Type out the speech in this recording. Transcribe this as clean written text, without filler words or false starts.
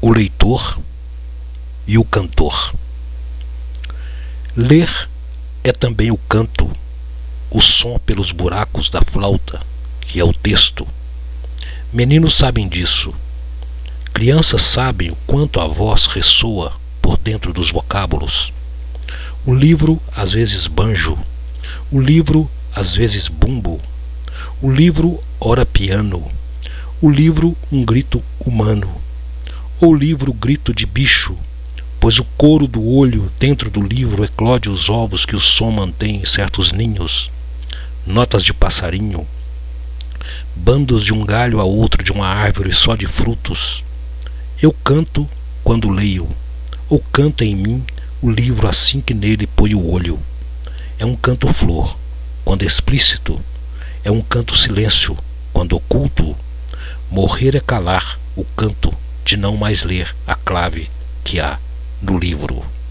o leitor e o cantor. Ler é também o canto, o som pelos buracos da flauta, que é o texto. Meninos sabem disso. Crianças sabem o quanto a voz ressoa por dentro dos vocábulos. O livro às vezes banjo, o livro às vezes bumbo, o livro ora piano, o livro um grito humano, ou livro grito de bicho, pois o couro do olho dentro do livro eclode os ovos que o som mantém em certos ninhos, notas de passarinho, bandos de um galho a outro de uma árvore só de frutos. Eu canto quando leio, ou canta em mim o livro assim que nele põe o olho. É um canto flor, quando explícito, é um canto silêncio, quando oculto. Morrer é calar o canto de não mais ler a clave que há no livro.